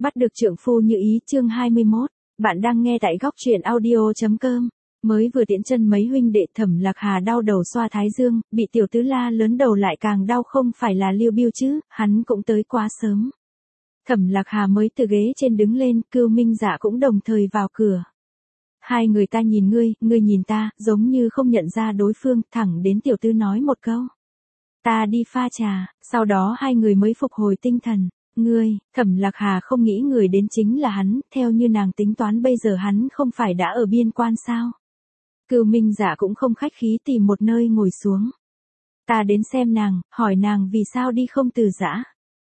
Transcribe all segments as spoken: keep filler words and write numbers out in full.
Bắt được trượng phu như ý chương hai mươi mốt. Bạn đang nghe tại góc truyện audio.com. Mới vừa tiễn chân mấy huynh đệ Thẩm Lạc Hà đau đầu xoa thái dương, bị tiểu tứ la lớn đầu lại càng đau không phải là Liêu Biêu chứ, hắn cũng tới quá sớm. Thẩm Lạc Hà mới từ ghế trên đứng lên, Cưu Minh Dạ cũng đồng thời vào cửa. Hai người ta nhìn ngươi, ngươi nhìn ta, giống như không nhận ra đối phương, thẳng đến tiểu tư nói một câu. Ta đi pha trà, sau đó hai người mới phục hồi tinh thần. Ngươi, Thẩm Lạc Hà không nghĩ người đến chính là hắn, theo như nàng tính toán bây giờ hắn không phải đã ở biên quan sao. Cưu Minh Dạ cũng không khách khí tìm một nơi ngồi xuống. Ta đến xem nàng, hỏi nàng vì sao đi không từ giã.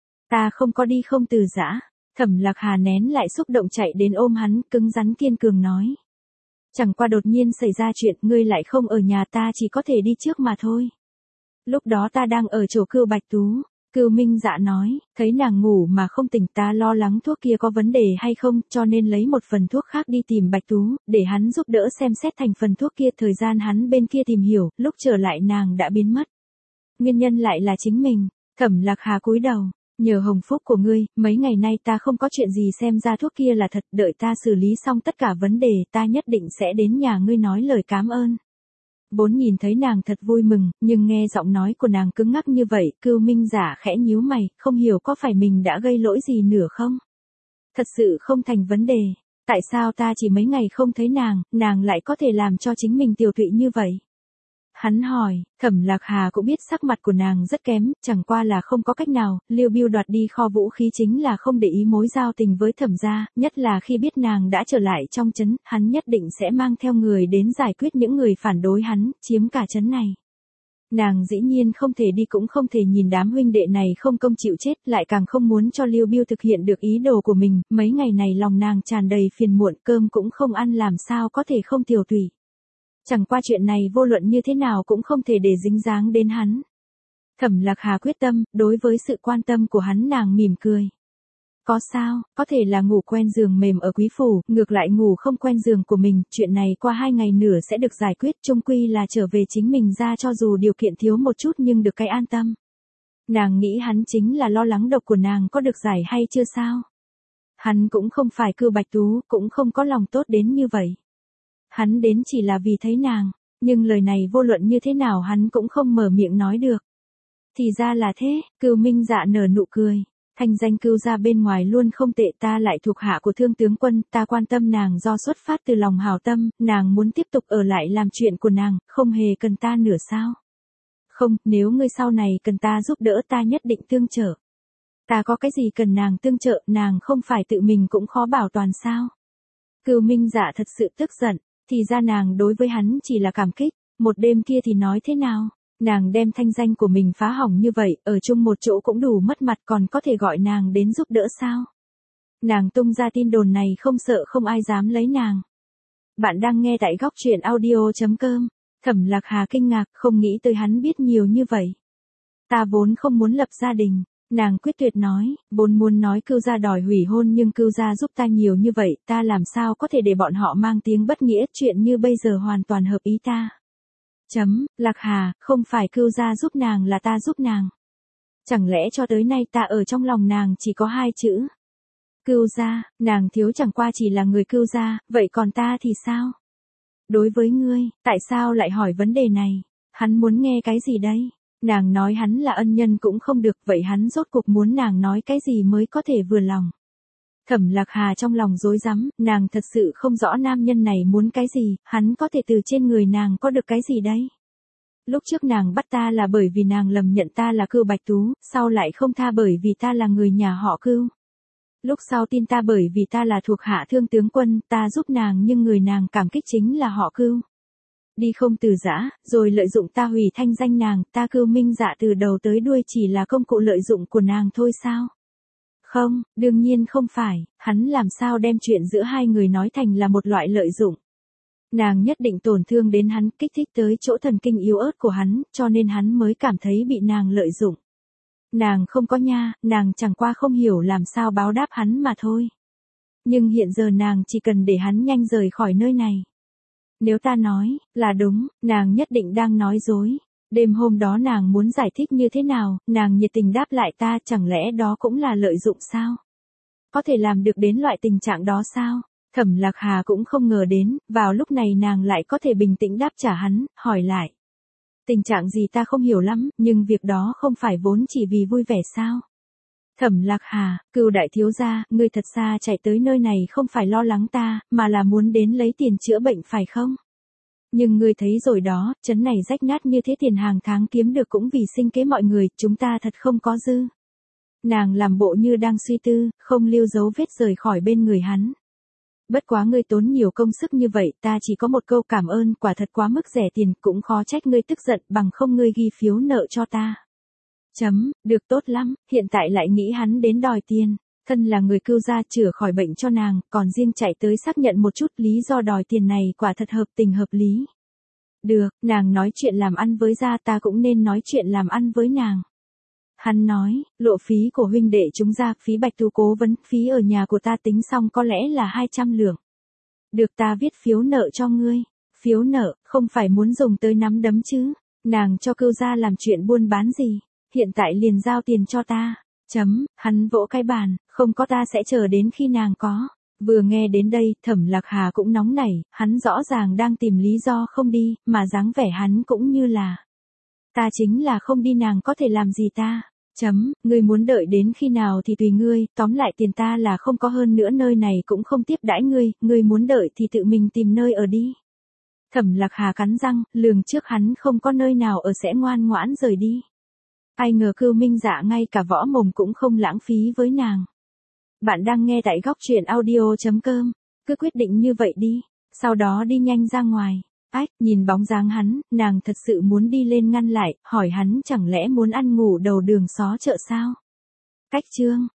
Ta không có đi không từ giã. Thẩm Lạc Hà nén lại xúc động chạy đến ôm hắn, cứng rắn kiên cường nói. Chẳng qua đột nhiên xảy ra chuyện, ngươi lại không ở nhà, ta chỉ có thể đi trước mà thôi. Lúc đó ta đang ở chỗ Cưu Bạch Tú. Cưu Minh Dạ nói, thấy nàng ngủ mà không tỉnh, ta lo lắng thuốc kia có vấn đề hay không, cho nên lấy một phần thuốc khác đi tìm Bạch Tú, để hắn giúp đỡ xem xét thành phần thuốc kia. Thời gian hắn bên kia tìm hiểu, lúc trở lại nàng đã biến mất. Nguyên nhân lại là chính mình. Thẩm Lạc Hà cúi đầu, nhờ hồng phúc của ngươi, mấy ngày nay ta không có chuyện gì, xem ra thuốc kia là thật, đợi ta xử lý xong tất cả vấn đề, ta nhất định sẽ đến nhà ngươi nói lời cảm ơn. Vốn nhìn thấy nàng thật vui mừng, nhưng nghe giọng nói của nàng cứng ngắc như vậy, Cưu Minh Dạ khẽ nhíu mày, không hiểu có phải mình đã gây lỗi gì nữa không? Thật sự không thành vấn đề, tại sao ta chỉ mấy ngày không thấy nàng, nàng lại có thể làm cho chính mình tiều tụy như vậy? Hắn hỏi, Thẩm Lạc Hà cũng biết sắc mặt của nàng rất kém, chẳng qua là không có cách nào, Liêu Biêu đoạt đi kho vũ khí chính là không để ý mối giao tình với Thẩm gia, nhất là khi biết nàng đã trở lại trong trấn, hắn nhất định sẽ mang theo người đến giải quyết những người phản đối hắn, chiếm cả trấn này. Nàng dĩ nhiên không thể đi, cũng không thể nhìn đám huynh đệ này không công chịu chết, lại càng không muốn cho Liêu Biêu thực hiện được ý đồ của mình, mấy ngày này lòng nàng tràn đầy phiền muộn, cơm cũng không ăn làm sao có thể không tiều tụy. Chẳng qua chuyện này vô luận như thế nào cũng không thể để dính dáng đến hắn. Thẩm Lạc Hà quyết tâm, đối với sự quan tâm của hắn nàng mỉm cười. Có sao, có thể là ngủ quen giường mềm ở quý phủ, ngược lại ngủ không quen giường của mình, chuyện này qua hai ngày nữa sẽ được giải quyết, chung quy là trở về chính mình ra, cho dù điều kiện thiếu một chút nhưng được cái an tâm. Nàng nghĩ hắn chính là lo lắng độc của nàng có được giải hay chưa sao. Hắn cũng không phải Cưu Bạch Tú, cũng không có lòng tốt đến như vậy. Hắn đến chỉ là vì thấy nàng, nhưng lời này vô luận như thế nào hắn cũng không mở miệng nói được. Thì ra là thế, Cưu Minh Dạ nở nụ cười. Thanh danh Cưu gia bên ngoài luôn không tệ, ta lại thuộc hạ của Thương tướng quân, ta quan tâm nàng do xuất phát từ lòng hảo tâm, nàng muốn tiếp tục ở lại làm chuyện của nàng, không hề cần ta nửa sao. Không, nếu ngươi sau này cần ta giúp đỡ ta nhất định tương trợ. Ta có cái gì cần nàng tương trợ, nàng không phải tự mình cũng khó bảo toàn sao. Cưu Minh Dạ thật sự tức giận. Thì ra nàng đối với hắn chỉ là cảm kích, một đêm kia thì nói thế nào, nàng đem thanh danh của mình phá hỏng như vậy, ở chung một chỗ cũng đủ mất mặt, còn có thể gọi nàng đến giúp đỡ sao? Nàng tung ra tin đồn này không sợ không ai dám lấy nàng. Bạn đang nghe tại góc truyện audio.com. Thẩm Lạc Hà kinh ngạc, không nghĩ tới hắn biết nhiều như vậy. Ta vốn không muốn lập gia đình. Nàng quyết tuyệt nói, vốn muốn nói Cưu gia đòi hủy hôn nhưng Cưu gia giúp ta nhiều như vậy, ta làm sao có thể để bọn họ mang tiếng bất nghĩa, chuyện như bây giờ hoàn toàn hợp ý ta. Chấm, Lạc Hà, không phải Cưu gia giúp nàng là ta giúp nàng. Chẳng lẽ cho tới nay ta ở trong lòng nàng chỉ có hai chữ. Cưu gia, nàng thiếu chẳng qua chỉ là người Cưu gia, vậy còn ta thì sao? Đối với ngươi, tại sao lại hỏi vấn đề này? Hắn muốn nghe cái gì đây? Nàng nói hắn là ân nhân cũng không được, vậy hắn rốt cuộc muốn nàng nói cái gì mới có thể vừa lòng. Thẩm Lạc Hà trong lòng rối rắm, nàng thật sự không rõ nam nhân này muốn cái gì, hắn có thể từ trên người nàng có được cái gì đấy. Lúc trước nàng bắt ta là bởi vì nàng lầm nhận ta là Cưu Bạch Tú, sau lại không tha bởi vì ta là người nhà họ Cưu. Lúc sau tin ta bởi vì ta là thuộc hạ Thương tướng quân, ta giúp nàng nhưng người nàng cảm kích chính là họ Cưu. Đi không từ giã, rồi lợi dụng ta hủy thanh danh nàng, ta Cưu Minh Dạ từ đầu tới đuôi chỉ là công cụ lợi dụng của nàng thôi sao? Không, đương nhiên không phải, hắn làm sao đem chuyện giữa hai người nói thành là một loại lợi dụng. Nàng nhất định tổn thương đến hắn, kích thích tới chỗ thần kinh yếu ớt của hắn, cho nên hắn mới cảm thấy bị nàng lợi dụng. Nàng không có nha, nàng chẳng qua không hiểu làm sao báo đáp hắn mà thôi. Nhưng hiện giờ nàng chỉ cần để hắn nhanh rời khỏi nơi này. Nếu ta nói, là đúng, nàng nhất định đang nói dối. Đêm hôm đó nàng muốn giải thích như thế nào, nàng nhiệt tình đáp lại ta, chẳng lẽ đó cũng là lợi dụng sao? có thể làm được đến loại tình trạng đó sao? Thẩm Lạc Hà cũng không ngờ đến, vào lúc này nàng lại có thể bình tĩnh đáp trả hắn, hỏi lại. Tình trạng gì ta không hiểu lắm, nhưng việc đó không phải vốn chỉ vì vui vẻ sao? Thẩm Lạc Hà, Cừu đại thiếu gia, ngươi thật xa chạy tới nơi này không phải lo lắng ta, mà là muốn đến lấy tiền chữa bệnh phải không? Nhưng ngươi thấy rồi đó, trấn này rách nát như thế, tiền hàng tháng kiếm được cũng vì sinh kế mọi người, chúng ta thật không có dư. Nàng làm bộ như đang suy tư, không lưu dấu vết rời khỏi bên người hắn. Bất quá ngươi tốn nhiều công sức như vậy, ta chỉ có một câu cảm ơn, quả thật quá mức rẻ tiền, cũng khó trách ngươi tức giận, bằng không ngươi ghi phiếu nợ cho ta. Chấm, được tốt lắm, hiện tại lại nghĩ hắn đến đòi tiền. Thân là người cưu gia chữa khỏi bệnh cho nàng, còn riêng chạy tới xác nhận một chút lý do đòi tiền này quả thật hợp tình hợp lý. Được, nàng nói chuyện làm ăn với gia, ta cũng nên nói chuyện làm ăn với nàng. Hắn nói, lộ phí của huynh đệ chúng ra, phí bạch tu cố vấn, phí ở nhà của ta tính xong có lẽ là hai trăm lượng. Được, ta viết phiếu nợ cho ngươi. Phiếu nợ, không phải muốn dùng tới nắm đấm chứ. Nàng cho cưu gia làm chuyện buôn bán gì, hiện tại liền giao tiền cho ta. Chấm, hắn vỗ cái bàn, không có ta sẽ chờ đến khi nàng có. Vừa nghe đến đây, Thẩm Lạc Hà cũng nóng nảy, hắn rõ ràng đang tìm lý do không đi, mà dáng vẻ hắn cũng như là. Ta chính là không đi, nàng có thể làm gì ta? Chấm, ngươi muốn đợi đến khi nào thì tùy ngươi, tóm lại tiền ta là không có, hơn nữa nơi này cũng không tiếp đãi ngươi, ngươi muốn đợi thì tự mình tìm nơi ở đi. Thẩm Lạc Hà cắn răng, lường trước hắn không có nơi nào ở sẽ ngoan ngoãn rời đi. Ai ngờ Cưu Minh Dạ ngay cả võ mồm cũng không lãng phí với nàng. Bạn đang nghe tại góc truyện audio chấm com, cứ quyết định như vậy đi, sau đó đi nhanh ra ngoài. Ách, nhìn bóng dáng hắn, nàng thật sự muốn đi lên ngăn lại, hỏi hắn chẳng lẽ muốn ăn ngủ đầu đường xó chợ sao? Cách chương